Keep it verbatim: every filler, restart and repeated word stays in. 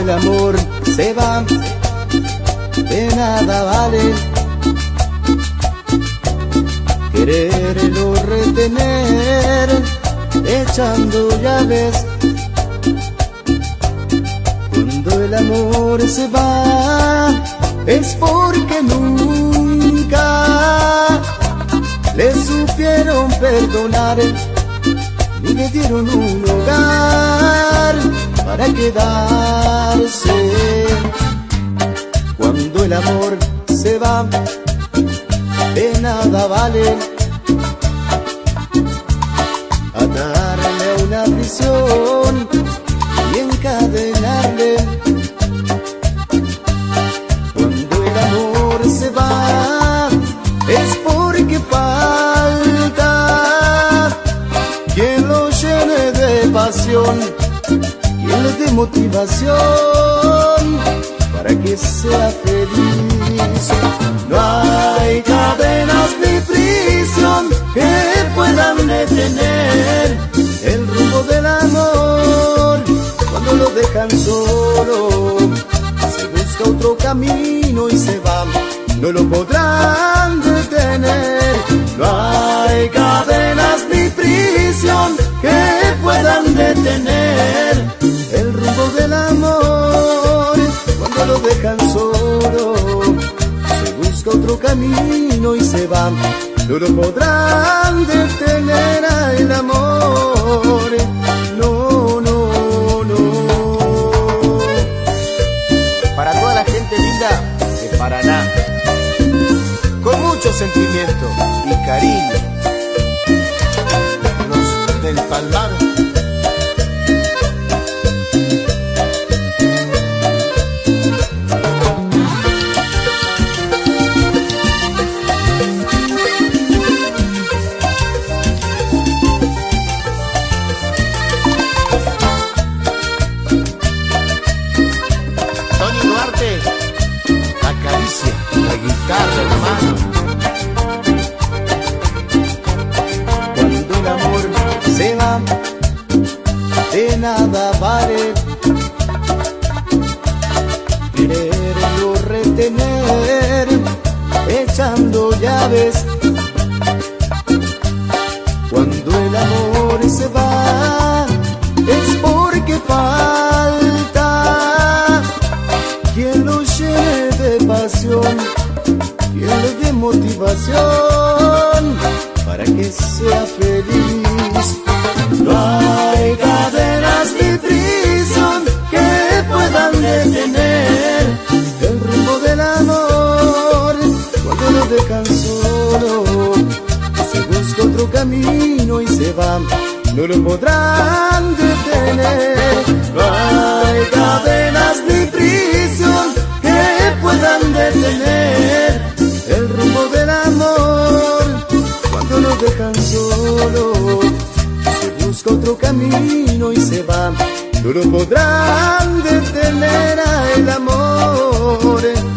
el amor se va, de nada vale quererlo retener, echando llaves. Cuando el amor se va, es porque nunca le supieron perdonar, ni le dieron un hogar para quedarse. Cuando el amor se va, de nada vale atarle a una prisión y encadenarle. Cuando el amor se va, es porque falta quien lo llene de pasión, quien le dé motivación para que sea feliz. No hay cadenas ni prisión que puedan detener el rumbo del amor. Cuando lo dejan solo, se busca otro camino y se va, no lo podrán detener. No hay cadenas ni prisión que puedan detener el rumbo del amor. Cuando lo dejan solo, se busca otro camino y se va, no lo podrán detener al amor. No, no, no. Para toda la gente linda de Paraná, con mucho sentimiento y cariño, los del Palmar. La guitarra, hermano. Cuando el amor se va, de nada vale quererlo retener, echando llaves. Cuando el amor se va, es porque falta quien lo llene de pasión, quien le dé motivación para que sea feliz. No hay cadenas ni prisión que puedan detener el rumbo del amor. Cuando lo dejan solo, se busca otro camino y se va, no lo podrán detener. No hay cadenas ni prisión que puedan detener el rumbo del amor. Cuando lo dejan solo, se busca otro camino y se va, no lo podrán detener al amor.